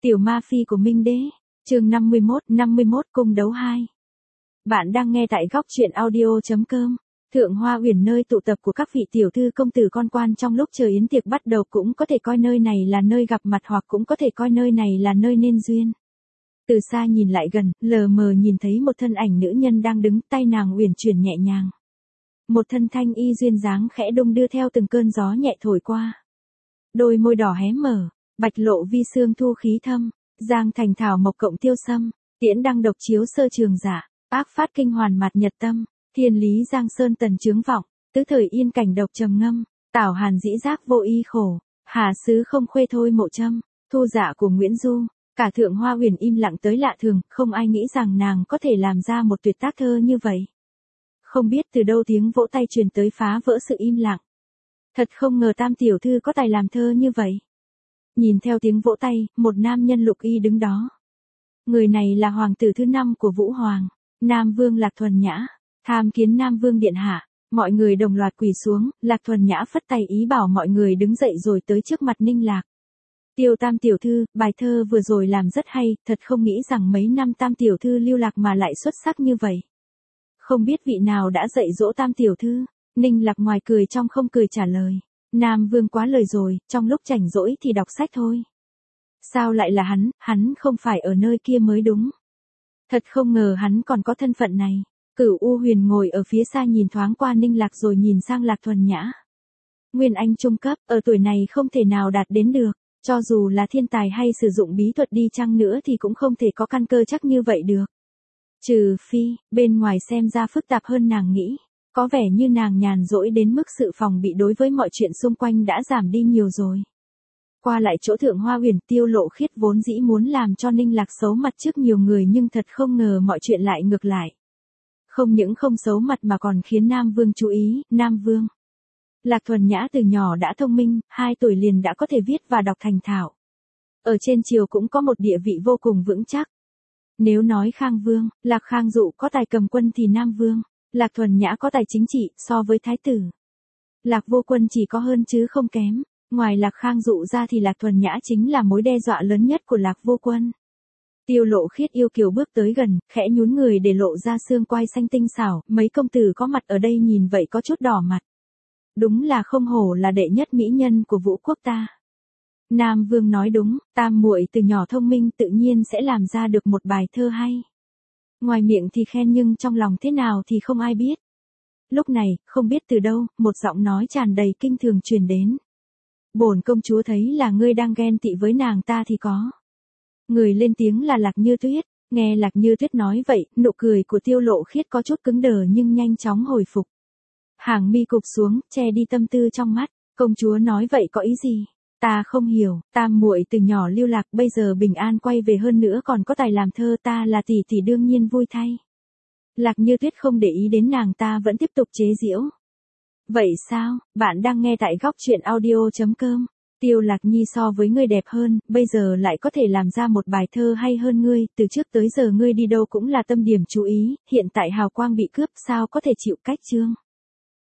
Tiểu ma phi của Minh Đế, chương 51 cung đấu 2. Bạn đang nghe tại góc truyện audio.com. Thượng Hoa Uyển nơi tụ tập của các vị tiểu thư công tử con quan trong lúc chờ yến tiệc bắt đầu, cũng có thể coi nơi này là nơi gặp mặt hoặc cũng có thể coi nơi này là nơi nên duyên. Từ xa nhìn lại gần, lờ mờ nhìn thấy một thân ảnh nữ nhân đang đứng, tay nàng uyển chuyển nhẹ nhàng. Một thân thanh y duyên dáng khẽ đung đưa theo từng cơn gió nhẹ thổi qua. Đôi môi đỏ hé mở, bạch lộ vi xương thu khí thâm, giang thành thảo mộc cộng tiêu sâm, tiễn đăng độc chiếu sơ trường giả, ác phát kinh hoàn mạt nhật tâm, thiên lý giang sơn tần chướng vọng, tứ thời yên cảnh độc trầm ngâm, tảo hàn dĩ giác vô y khổ, hà sứ không khuê thôi mộ châm, thu dạ của Nguyễn Du. Cả Thượng Hoa Uyển im lặng tới lạ thường, không ai nghĩ rằng nàng có thể làm ra một tuyệt tác thơ như vậy. Không biết từ đâu tiếng vỗ tay truyền tới phá vỡ sự im lặng. Thật không ngờ Tam tiểu thư có tài làm thơ như vậy. Nhìn theo tiếng vỗ tay, một nam nhân lục y đứng đó. Người này là hoàng tử thứ 5 của Vũ Hoàng, Nam Vương Lạc Thuần Nhã, tham kiến Nam Vương điện hạ. Mọi người đồng loạt quỳ xuống, Lạc Thuần Nhã phất tay ý bảo mọi người đứng dậy rồi tới trước mặt Ninh Lạc. Tiêu Tam tiểu thư, bài thơ vừa rồi làm rất hay, thật không nghĩ rằng mấy năm Tam tiểu thư lưu lạc mà lại xuất sắc như vậy. Không biết vị nào đã dạy dỗ Tam tiểu thư? Ninh Lạc ngoài cười trong không cười trả lời. Nam Vương quá lời rồi, trong lúc rảnh rỗi thì đọc sách thôi. Sao lại là hắn không phải ở nơi kia mới đúng. Thật không ngờ hắn còn có thân phận này. Cửu U Huyền ngồi ở phía xa nhìn thoáng qua Ninh Lạc rồi nhìn sang Lạc Thuần Nhã. Nguyên Anh trung cấp, ở tuổi này không thể nào đạt đến được. Cho dù là thiên tài hay sử dụng bí thuật đi chăng nữa thì cũng không thể có căn cơ chắc như vậy được. Trừ phi, bên ngoài xem ra phức tạp hơn nàng nghĩ. Có vẻ như nàng nhàn rỗi đến mức sự phòng bị đối với mọi chuyện xung quanh đã giảm đi nhiều rồi. Qua lại chỗ Thượng Hoa Uyển, Tiêu Lộ Khiết vốn dĩ muốn làm cho Ninh Lạc xấu mặt trước nhiều người, nhưng thật không ngờ mọi chuyện lại ngược lại. Không những không xấu mặt mà còn khiến Nam Vương chú ý. Nam Vương Lạc Thuần Nhã từ nhỏ đã thông minh, 2 tuổi liền đã có thể viết và đọc thành thạo. Ở trên triều cũng có một địa vị vô cùng vững chắc. Nếu nói Khang Vương, Lạc Khang Dụ có tài cầm quân thì Nam Vương Lạc Thuần Nhã có tài chính trị. So với thái tử Lạc Vô Quân chỉ có hơn chứ không kém. Ngoài Lạc Khang Dụ ra thì Lạc Thuần Nhã chính là mối đe dọa lớn nhất của Lạc Vô Quân. Tiêu Lộ Khiết yêu kiều bước tới gần, khẽ nhún người để lộ ra xương quai xanh tinh xảo. Mấy công tử có mặt ở đây nhìn vậy có chút đỏ mặt. Đúng là không hổ là đệ nhất mỹ nhân của Vũ quốc ta. Nam Vương nói đúng, Tam muội từ nhỏ thông minh tự nhiên sẽ làm ra được một bài thơ hay. Ngoài miệng thì khen nhưng trong lòng thế nào thì không ai biết. Lúc này, không biết từ đâu, một giọng nói tràn đầy kinh thường truyền đến. Bổn công chúa thấy là ngươi đang ghen tị với nàng ta thì có. Người lên tiếng là Lạc Như Tuyết. Nghe Lạc Như Tuyết nói vậy, nụ cười của Tiêu Lộ Khiết có chút cứng đờ nhưng nhanh chóng hồi phục. Hàng mi cụp xuống, che đi tâm tư trong mắt. Công chúa nói vậy có ý gì? Ta không hiểu. Tam muội từ nhỏ lưu lạc, bây giờ bình an quay về, hơn nữa còn có tài làm thơ, ta là tỷ tỷ đương nhiên vui thay. Lạc Như Tuyết không để ý đến nàng ta, vẫn tiếp tục chế giễu. Vậy sao? Bạn đang nghe tại góc truyện audio.com. Tiêu Lạc Nhi so với ngươi đẹp hơn, bây giờ lại có thể làm ra một bài thơ hay hơn ngươi. Từ trước tới giờ ngươi đi đâu cũng là tâm điểm chú ý, hiện tại hào quang bị cướp, sao có thể chịu cách chương.